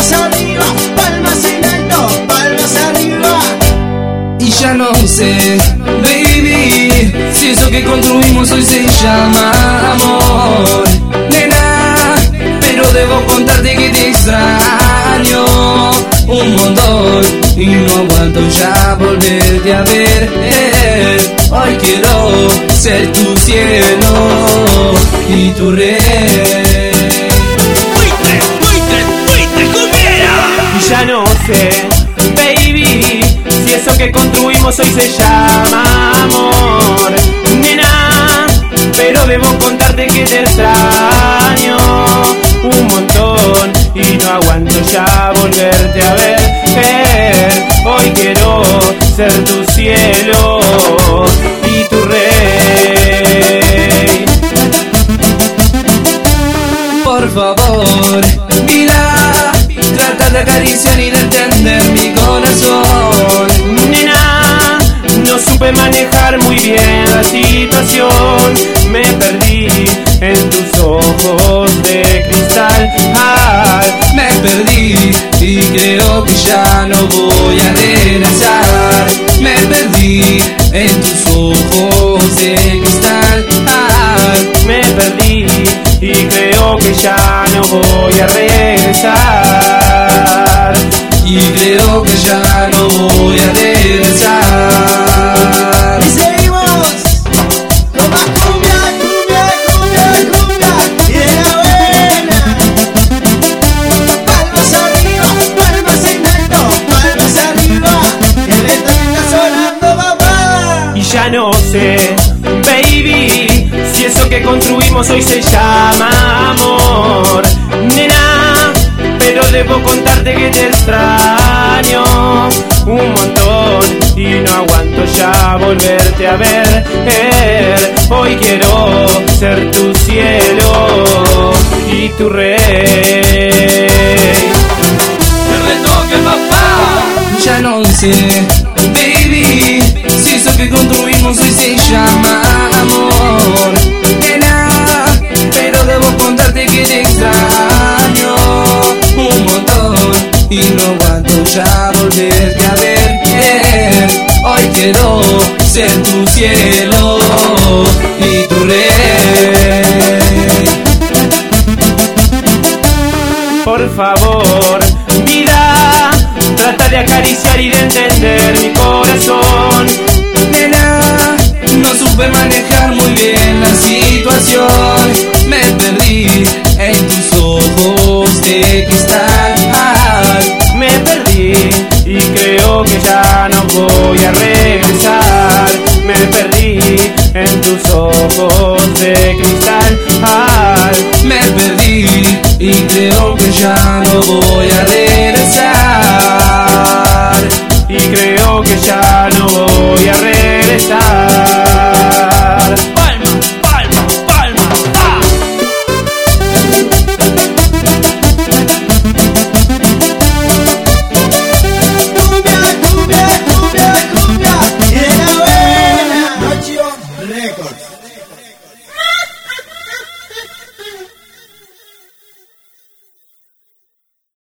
palmas arriba, palmas en alto, palmas arriba. Y ya no sé, baby, si eso que construimos hoy se llama amor. Nena, pero debo contarte que te extraño un montón y no aguanto ya volverte a ver. Hoy quiero ser tu cielo y tu rey. ¡Buitre, cumbiera! Y ya no sé, baby, si eso que construimos hoy se llama amor. Nena, pero debo contarte que te extraño un montón y no aguanto ya volverte a ver. Hoy quiero ser tu cielo y tu rey. Por favor, mira, trata de acariciar y de entender mi corazón. Nena, no supe manejar muy bien la situación. Me perdí en tus ojos de cristal. Me perdí y creo que ya no voy a regresar. Me perdí en tus ojos de cristal. Me perdí y creo que ya no voy a regresar. Y creo que ya no voy a regresar. Y seguimos con más cumbia, cumbia, cumbia, cumbia y de la buena. Palmas arriba, palmas en alto, palmas arriba. Y el viento que está sonando, papá. Y ya no sé, baby, si eso que construimos hoy se llama amor. Nena, pero debo contarte que te extraño un montón y no aguanto ya volverte a ver. Hoy quiero ser tu cielo y tu rey. Me retoque papá. Ya no sé, baby, si eso que construimos hoy se llama amor. Nena, pero debo contarte que te extraño un montón y no aguanto ya volverte a ver. Hoy quiero ser tu cielo y tu rey. Por favor, vida, trata de acariciar y de entender mi corazón. Nena, no supe manejar muy bien la situación. Me perdí en tus ojos de cristal. Me perdí y creo que ya no voy a regresar. Me perdí en tus ojos de cristal. Me perdí y creo que ya no voy